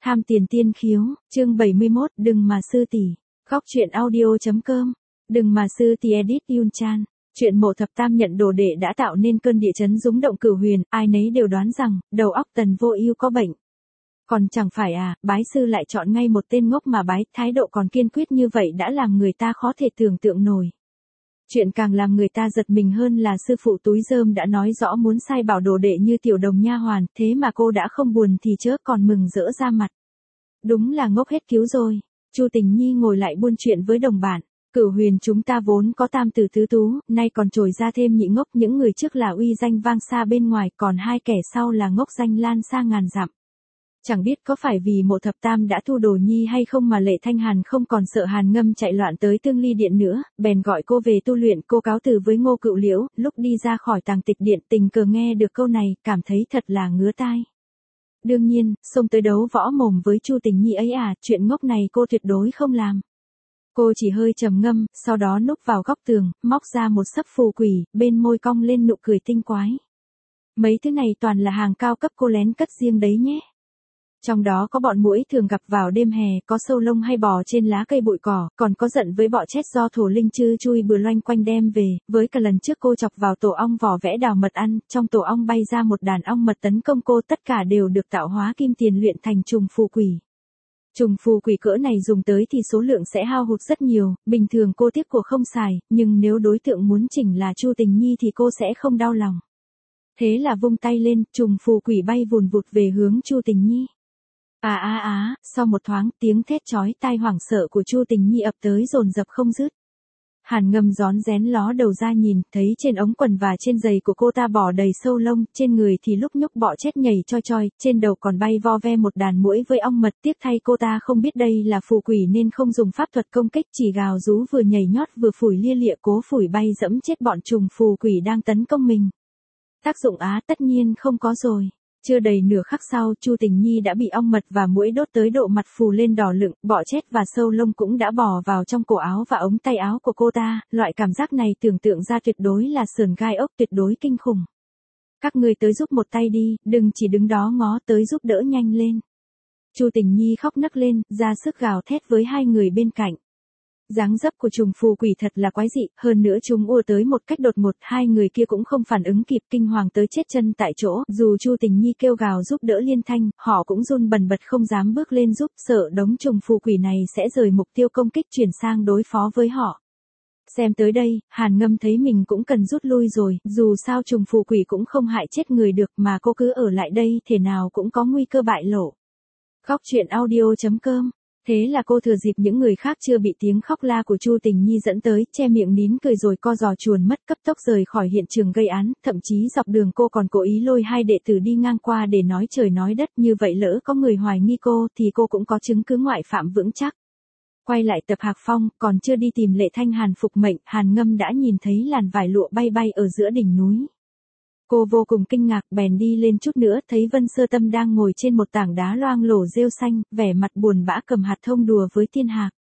Tham tiền tiên khiếu, chương 71, đừng mà sư tỷ. Góc truyện audio.com. Đừng mà sư tỷ edit Yun Chan. Chuyện Mộ Thập Tam nhận đồ đệ đã tạo nên cơn địa chấn rúng động cửu huyền, ai nấy đều đoán rằng đầu óc Tần Vô Ưu có bệnh. Còn chẳng phải à, bái sư lại chọn ngay một tên ngốc mà bái, thái độ còn kiên quyết như vậy đã làm người ta khó thể tưởng tượng nổi. Chuyện càng làm người ta giật mình hơn là sư phụ túi rơm đã nói rõ muốn sai bảo đồ đệ như tiểu đồng nha hoàn, thế mà cô đã không buồn thì chớ còn mừng rỡ ra mặt. Đúng là ngốc hết cứu rồi. Chu Tình Nhi ngồi lại buôn chuyện với đồng bạn. Cửu huyền chúng ta vốn có tam tử tứ tú, nay còn trồi ra thêm nhị ngốc, những người trước là uy danh vang xa bên ngoài, còn hai kẻ sau là ngốc danh lan xa ngàn dặm. Chẳng biết có phải vì Mộ Thập Tam đã thu đồ nhi hay không mà Lệ Thanh Hàn không còn sợ Hàn Ngâm chạy loạn tới Tương Ly Điện nữa, bèn gọi cô về tu luyện. Cô cáo từ với Ngô Cựu Liễu, lúc đi ra khỏi Tàng Tịch Điện tình cờ nghe được câu này, cảm thấy thật là ngứa tai. Đương nhiên, xông tới đấu võ mồm với Chu Tình Nhi ấy à, chuyện ngốc này cô tuyệt đối không làm. Cô chỉ hơi trầm ngâm, sau đó núp vào góc tường, móc ra một sấp phù quỷ, bên môi cong lên nụ cười tinh quái. Mấy thứ này toàn là hàng cao cấp cô lén cất riêng đấy nhé. Trong đó có bọn muỗi thường gặp vào đêm hè, có sâu lông hay bò trên lá cây bụi cỏ, còn có giận với bọ chết do thổ linh chư chui bừa loanh quanh đem về, với cả lần trước cô chọc vào tổ ong vỏ vẽ đào mật ăn, trong tổ ong bay ra một đàn ong mật tấn công cô, tất cả đều được tạo hóa kim tiền luyện thành trùng phù quỷ. Trùng phù quỷ cỡ này dùng tới thì số lượng sẽ hao hụt rất nhiều, bình thường cô tiếc của không xài, nhưng nếu đối tượng muốn chỉnh là Chu Tình Nhi thì cô sẽ không đau lòng. Thế là vung tay lên, trùng phù quỷ bay vùn vụt về hướng Chu Tình Nhi. Sau một thoáng, tiếng thét chói tai hoảng sợ của Chu Tình Nhi ập tới dồn dập không dứt. Hàn Ngâm rón rén ló đầu ra nhìn, thấy trên ống quần và trên giày của cô ta bò đầy sâu lông, trên người thì lúc nhúc bọ chết nhảy choi choi, trên đầu còn bay vo ve một đàn muỗi với ong mật. Tiếc thay cô ta không biết đây là phù quỷ nên không dùng pháp thuật công kích, chỉ gào rú vừa nhảy nhót vừa phủi lia lịa cố phủi bay dẫm chết bọn trùng phù quỷ đang tấn công mình. Tác dụng tất nhiên không có rồi. Chưa đầy nửa khắc sau, Chu Tình Nhi đã bị ong mật và muỗi đốt tới độ mặt phù lên đỏ lựng, bọ chết và sâu lông cũng đã bò vào trong cổ áo và ống tay áo của cô ta, loại cảm giác này tưởng tượng ra tuyệt đối là sườn gai ốc, tuyệt đối kinh khủng. Các ngươi tới giúp một tay đi, đừng chỉ đứng đó ngó, tới giúp đỡ nhanh lên. Chu Tình Nhi khóc nấc lên, ra sức gào thét với hai người bên cạnh. Dáng dấp của trùng phù quỷ thật là quái dị, hơn nữa chúng ùa tới một cách đột ngột, hai người kia cũng không phản ứng kịp, kinh hoàng tới chết chân tại chỗ, dù Chu Tình Nhi kêu gào giúp đỡ liên thanh, họ cũng run bần bật không dám bước lên giúp, sợ đống trùng phù quỷ này sẽ rời mục tiêu công kích chuyển sang đối phó với họ. Xem tới đây, Hàn Ngâm thấy mình cũng cần rút lui rồi, dù sao trùng phù quỷ cũng không hại chết người được mà cô cứ ở lại đây thể nào cũng có nguy cơ bại lộ. Góc truyện audio.com. Thế là cô thừa dịp những người khác chưa bị tiếng khóc la của Chu Tình Nhi dẫn tới, che miệng nín cười rồi co giò chuồn mất, cấp tốc rời khỏi hiện trường gây án, thậm chí dọc đường cô còn cố ý lôi hai đệ tử đi ngang qua để nói trời nói đất, như vậy lỡ có người hoài nghi cô thì cô cũng có chứng cứ ngoại phạm vững chắc. Quay lại tập Hạc Phong, còn chưa đi tìm Lệ Thanh Hàn phục mệnh, Hàn Ngâm đã nhìn thấy làn vải lụa bay bay ở giữa đỉnh núi. Cô vô cùng kinh ngạc, bèn đi lên chút nữa, thấy Vân Sơ Tâm đang ngồi trên một tảng đá loang lổ rêu xanh, vẻ mặt buồn bã cầm hạt thông đùa với Thiên Hạc.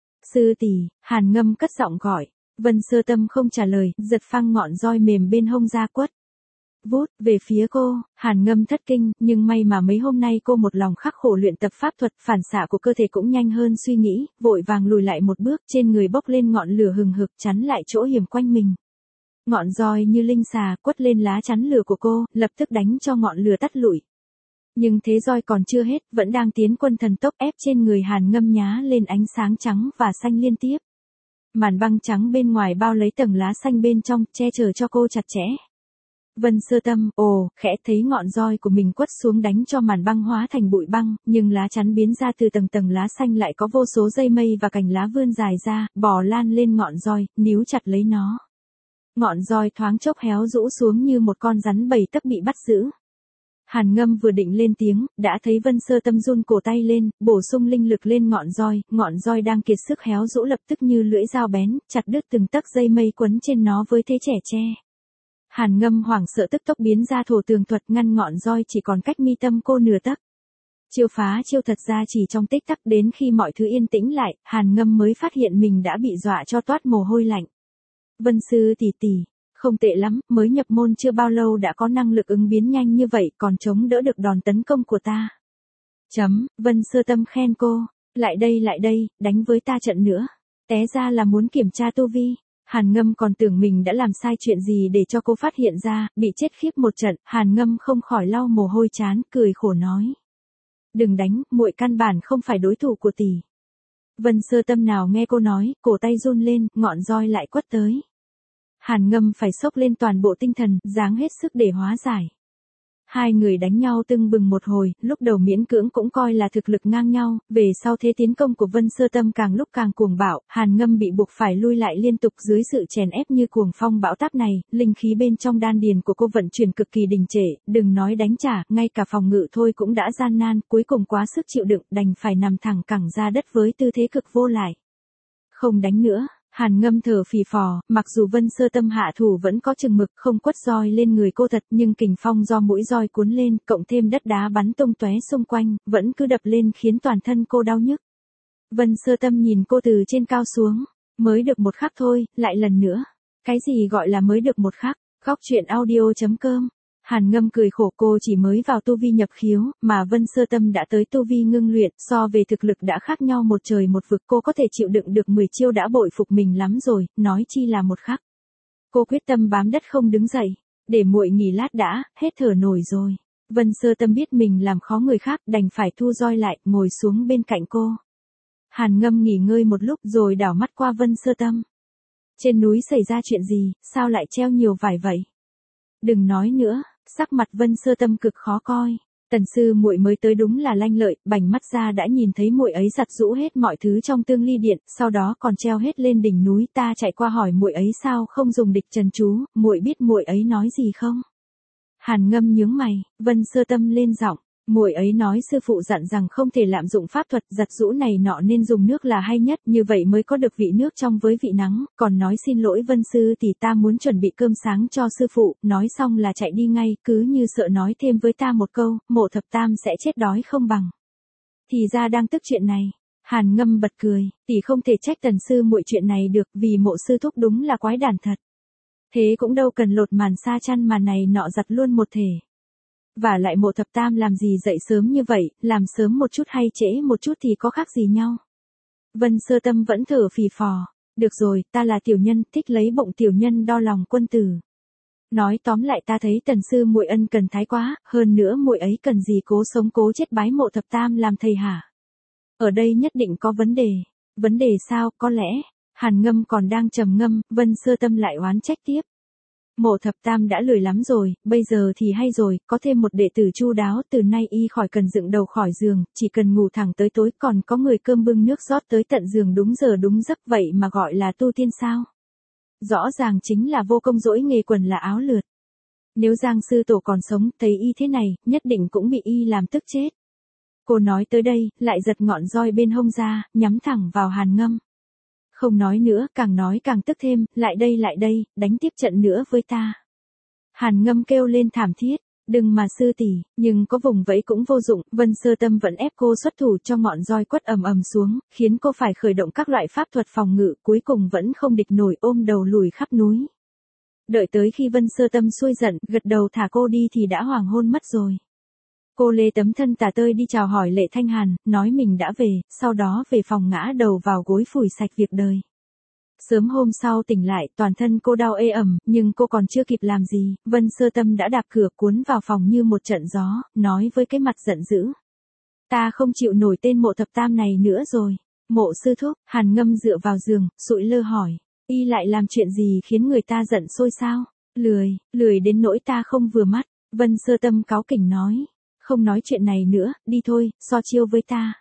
Sư tỷ, Hàn Ngâm cất giọng gọi. Vân Sơ Tâm không trả lời, giật phăng ngọn roi mềm bên hông ra quất. Vút, về phía cô, Hàn Ngâm thất kinh, nhưng may mà mấy hôm nay cô một lòng khắc khổ luyện tập pháp thuật, phản xạ của cơ thể cũng nhanh hơn suy nghĩ, vội vàng lùi lại một bước, trên người bốc lên ngọn lửa hừng hực chắn lại chỗ hiểm quanh mình. Ngọn roi như linh xà quất lên lá chắn lửa của cô, lập tức đánh cho ngọn lửa tắt lụi. Nhưng thế roi còn chưa hết, vẫn đang tiến quân thần tốc ép trên người Hàn Ngâm nhá lên ánh sáng trắng và xanh liên tiếp. Màn băng trắng bên ngoài bao lấy tầng lá xanh bên trong, che chở cho cô chặt chẽ. Vân Sơ Tâm, khẽ thấy ngọn roi của mình quất xuống đánh cho màn băng hóa thành bụi băng, nhưng lá chắn biến ra từ tầng tầng lá xanh lại có vô số dây mây và cành lá vươn dài ra, bò lan lên ngọn roi, níu chặt lấy nó. Ngọn roi thoáng chốc héo rũ xuống như một con rắn bầy tấc bị bắt giữ. Hàn Ngâm vừa định lên tiếng, đã thấy Vân Sơ Tâm run cổ tay lên, bổ sung linh lực lên ngọn roi đang kiệt sức héo rũ lập tức như lưỡi dao bén, chặt đứt từng tấc dây mây quấn trên nó với thế trẻ tre. Hàn Ngâm hoảng sợ tức tốc biến ra thổ tường thuật ngăn ngọn roi chỉ còn cách mi tâm cô nửa tấc. Chiêu phá chiêu thật ra chỉ trong tích tắc, đến khi mọi thứ yên tĩnh lại, Hàn Ngâm mới phát hiện mình đã bị dọa cho toát mồ hôi lạnh. Vân sư tỷ tỷ, không tệ lắm, mới nhập môn chưa bao lâu đã có năng lực ứng biến nhanh như vậy, còn chống đỡ được đòn tấn công của ta. Vân Sơ Tâm khen cô, lại đây, đánh với ta trận nữa. Té ra là muốn kiểm tra tu vi. Hàn Ngâm còn tưởng mình đã làm sai chuyện gì để cho cô phát hiện ra, bị chết khiếp một trận, Hàn Ngâm không khỏi lau mồ hôi trán, cười khổ nói. Đừng đánh, muội căn bản không phải đối thủ của tỷ. Vân Sơ Tâm nào nghe cô nói, cổ tay run lên, ngọn roi lại quất tới. Hàn Ngâm phải xốc lên toàn bộ tinh thần, dáng hết sức để hóa giải. Hai người đánh nhau tưng bừng một hồi, lúc đầu miễn cưỡng cũng coi là thực lực ngang nhau, về sau thế tiến công của Vân Sơ Tâm càng lúc càng cuồng bạo, Hàn Ngâm bị buộc phải lui lại liên tục dưới sự chèn ép như cuồng phong bão táp này, linh khí bên trong đan điền của cô vận chuyển cực kỳ đình trệ, đừng nói đánh trả, ngay cả phòng ngự thôi cũng đã gian nan, cuối cùng quá sức chịu đựng, đành phải nằm thẳng cẳng ra đất với tư thế cực vô lại. Không đánh nữa. Hàn Ngâm thở phì phò, mặc dù Vân Sơ Tâm hạ thủ vẫn có chừng mực, không quất roi lên người cô thật, nhưng kình phong do mũi roi cuốn lên, cộng thêm đất đá bắn tung tóe xung quanh, vẫn cứ đập lên khiến toàn thân cô đau nhức. Vân Sơ Tâm nhìn cô từ trên cao xuống, mới được một khắc thôi, lại lần nữa. Cái gì gọi là mới được một khắc? Góc truyện audio.com. Hàn Ngâm cười khổ, cô chỉ mới vào tu vi nhập khiếu, mà Vân Sơ Tâm đã tới tu vi ngưng luyện, so về thực lực đã khác nhau một trời một vực, cô có thể chịu đựng được 10 chiêu đã bội phục mình lắm rồi, nói chi là một khắc. Cô quyết tâm bám đất không đứng dậy, để muội nghỉ lát đã, hết thở nổi rồi. Vân Sơ Tâm biết mình làm khó người khác, đành phải thu roi lại, ngồi xuống bên cạnh cô. Hàn Ngâm nghỉ ngơi một lúc rồi đảo mắt qua Vân Sơ Tâm. Trên núi xảy ra chuyện gì, sao lại treo nhiều vải vậy? Đừng nói nữa. Sắc mặt Vân Sơ Tâm cực khó coi. Tần sư muội mới tới đúng là lanh lợi, bành mắt ra đã nhìn thấy muội ấy giặt giũ hết mọi thứ trong tương ly điện, sau đó còn treo hết lên đỉnh núi, ta chạy qua hỏi muội ấy sao không dùng địch trần chú, muội biết muội ấy nói gì không? Hàn Ngâm nhướng mày, Vân Sơ Tâm lên giọng, muội ấy nói sư phụ dặn rằng không thể lạm dụng pháp thuật giặt giũ này nọ nên dùng nước là hay nhất, như vậy mới có được vị nước trong với vị nắng, còn nói xin lỗi Vân sư thì ta muốn chuẩn bị cơm sáng cho sư phụ, nói xong là chạy đi ngay, cứ như sợ nói thêm với ta một câu, Mộ Thập Tam sẽ chết đói không bằng. Thì ra đang tức chuyện này. Hàn Ngâm bật cười, tỷ không thể trách Tần sư muội chuyện này được, vì Mộ sư thúc đúng là quái đản thật. Thế cũng đâu cần lột màn sa chăn mà này nọ giặt luôn một thể. Và lại Mộ Thập Tam làm gì dậy sớm như vậy, làm sớm một chút hay trễ một chút thì có khác gì nhau. Vân Sơ Tâm vẫn thở phì phò, được rồi, ta là tiểu nhân, thích lấy bụng tiểu nhân đo lòng quân tử. Nói tóm lại ta thấy Tần sư muội ân cần thái quá, hơn nữa muội ấy cần gì cố sống cố chết bái Mộ Thập Tam làm thầy hả? Ở đây nhất định có vấn đề. Vấn đề sao, có lẽ? Hàn Ngâm còn đang trầm ngâm, Vân Sơ Tâm lại oán trách tiếp. Mộ Thập Tam đã lười lắm rồi, bây giờ thì hay rồi, có thêm một đệ tử chu đáo, từ nay y khỏi cần dựng đầu khỏi giường, chỉ cần ngủ thẳng tới tối, còn có người cơm bưng nước rót tới tận giường đúng giờ đúng giấc, vậy mà gọi là tu tiên sao? Rõ ràng chính là vô công dỗi nghề quần là áo lượt. Nếu Giang sư tổ còn sống, thấy y thế này, nhất định cũng bị y làm tức chết. Cô nói tới đây, lại giật ngọn roi bên hông ra, nhắm thẳng vào Hàn Ngâm. Không nói nữa, càng nói càng tức thêm, lại đây, đánh tiếp trận nữa với ta. Hàn Ngâm kêu lên thảm thiết, đừng mà sư tỷ, nhưng có vùng vẫy cũng vô dụng, Vân Sơ Tâm vẫn ép cô xuất thủ cho ngọn roi quất ầm ầm xuống, khiến cô phải khởi động các loại pháp thuật phòng ngự, cuối cùng vẫn không địch nổi, ôm đầu lùi khắp núi. Đợi tới khi Vân Sơ Tâm xuôi giận, gật đầu thả cô đi thì đã hoàng hôn mất rồi. Cô lê tấm thân tả tơi đi chào hỏi Lệ Thanh Hàn, nói mình đã về, sau đó về phòng ngã đầu vào gối phủi sạch việc đời. Sớm hôm sau tỉnh lại, toàn thân cô đau ê ẩm, nhưng cô còn chưa kịp làm gì, Vân Sơ Tâm đã đạp cửa cuốn vào phòng như một trận gió, nói với cái mặt giận dữ. Ta không chịu nổi tên Mộ Thập Tam này nữa rồi. Mộ sư thúc, Hàn Ngâm dựa vào giường, sụi lơ hỏi. Y lại làm chuyện gì khiến người ta giận sôi sao? Lười đến nỗi ta không vừa mắt. Vân Sơ Tâm cáu kỉnh nói. Không nói chuyện này nữa, đi thôi, so chiêu với ta.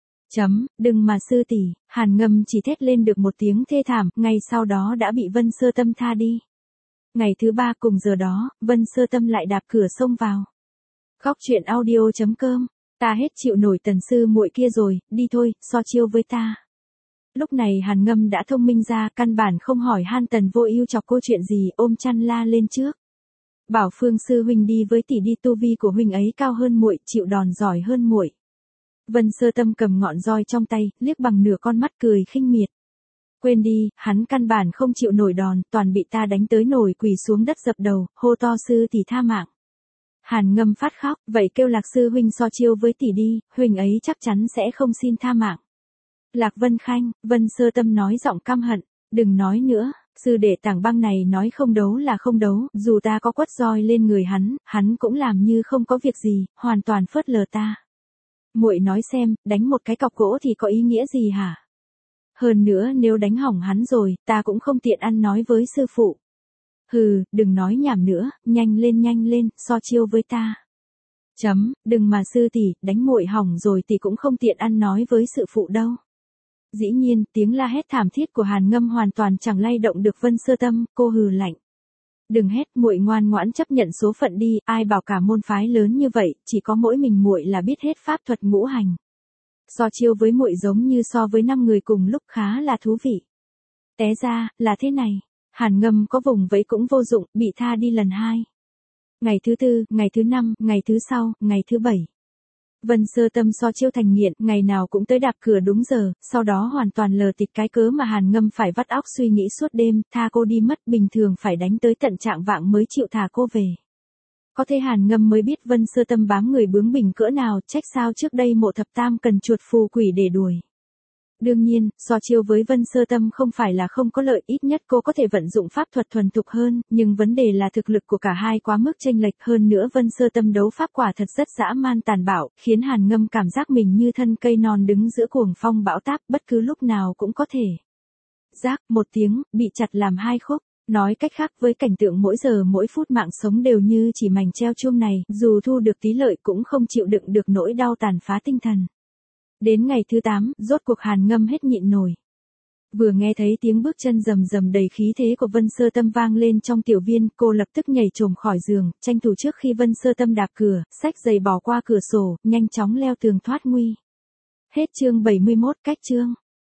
Đừng mà sư tỷ, Hàn Ngâm chỉ thét lên được một tiếng thê thảm, ngay sau đó đã bị Vân Sơ Tâm tha đi. Ngày thứ 3 cùng giờ đó, Vân Sơ Tâm lại đạp cửa xông vào. Góc truyện audio.com, ta hết chịu nổi Tần sư muội kia rồi, đi thôi, so chiêu với ta. Lúc này Hàn Ngâm đã thông minh ra, căn bản không hỏi han Tần Vô Ưu chọc cô chuyện gì, ôm chăn la lên trước. Bảo Phương sư huynh đi với tỷ đi, tu vi của huynh ấy cao hơn muội, chịu đòn giỏi hơn muội. Vân Sơ Tâm cầm ngọn roi trong tay, liếc bằng nửa con mắt cười khinh miệt. Quên đi, hắn căn bản không chịu nổi đòn, toàn bị ta đánh tới nổi quỳ xuống đất dập đầu, hô to sư tỷ tha mạng. Hàn Ngâm phát khóc, vậy kêu Lạc sư huynh so chiêu với tỷ đi, huynh ấy chắc chắn sẽ không xin tha mạng. Lạc Vân Khanh, Vân Sơ Tâm nói giọng căm hận, đừng nói nữa, sư đệ Tảng Băng này nói không đấu là không đấu, dù ta có quất roi lên người hắn cũng làm như không có việc gì, hoàn toàn phớt lờ ta. Muội nói xem, đánh một cái cọc gỗ thì có ý nghĩa gì hả? Hơn nữa nếu đánh hỏng hắn rồi, ta cũng không tiện ăn nói với sư phụ. Hừ, đừng nói nhảm nữa, nhanh lên, so chiêu với ta. Đừng mà sư tỷ, đánh muội hỏng rồi thì cũng không tiện ăn nói với sư phụ đâu. Dĩ nhiên, tiếng la hét thảm thiết của Hàn Ngâm hoàn toàn chẳng lay động được Vân Sơ Tâm, cô hừ lạnh. Đừng hét, muội ngoan ngoãn chấp nhận số phận đi, ai bảo cả môn phái lớn như vậy, chỉ có mỗi mình muội là biết hết pháp thuật ngũ hành. So chiêu với muội giống như so với 5 người cùng lúc khá là thú vị. Té ra, là thế này. Hàn Ngâm có vùng vẫy cũng vô dụng, bị tha đi lần 2. Ngày thứ 4, ngày thứ 5, ngày thứ sau, ngày thứ 7. Vân Sơ Tâm so chiêu thành nghiện, ngày nào cũng tới đạp cửa đúng giờ, sau đó hoàn toàn lờ tịt cái cớ mà Hàn Ngâm phải vắt óc suy nghĩ suốt đêm, tha cô đi mất, bình thường phải đánh tới tận trạng vạng mới chịu thả cô về. Có thế Hàn Ngâm mới biết Vân Sơ Tâm bám người bướng bỉnh cỡ nào, trách sao trước đây Mộ Thập Tam cần chuột phù quỷ để đuổi. Đương nhiên, so chiêu với Vân Sơ Tâm không phải là không có lợi, ít nhất cô có thể vận dụng pháp thuật thuần thục hơn, nhưng vấn đề là thực lực của cả hai quá mức chênh lệch, hơn nữa Vân Sơ Tâm đấu pháp quả thật rất dã man tàn bạo, khiến Hàn Ngâm cảm giác mình như thân cây non đứng giữa cuồng phong bão táp, bất cứ lúc nào cũng có thể. Rác, một tiếng, bị chặt làm 2 khúc. Nói cách khác, với cảnh tượng mỗi giờ mỗi phút mạng sống đều như chỉ mảnh treo chuông này, dù thu được tí lợi cũng không chịu đựng được nỗi đau tàn phá tinh thần. Đến ngày thứ 8, rốt cuộc Hàn Ngâm hết nhịn nổi. Vừa nghe thấy tiếng bước chân rầm rầm đầy khí thế của Vân Sơ Tâm vang lên trong tiểu viên, cô lập tức nhảy chồm khỏi giường, tranh thủ trước khi Vân Sơ Tâm đạp cửa, xách giày bỏ qua cửa sổ, nhanh chóng leo tường thoát nguy. Hết chương 71, cách chương.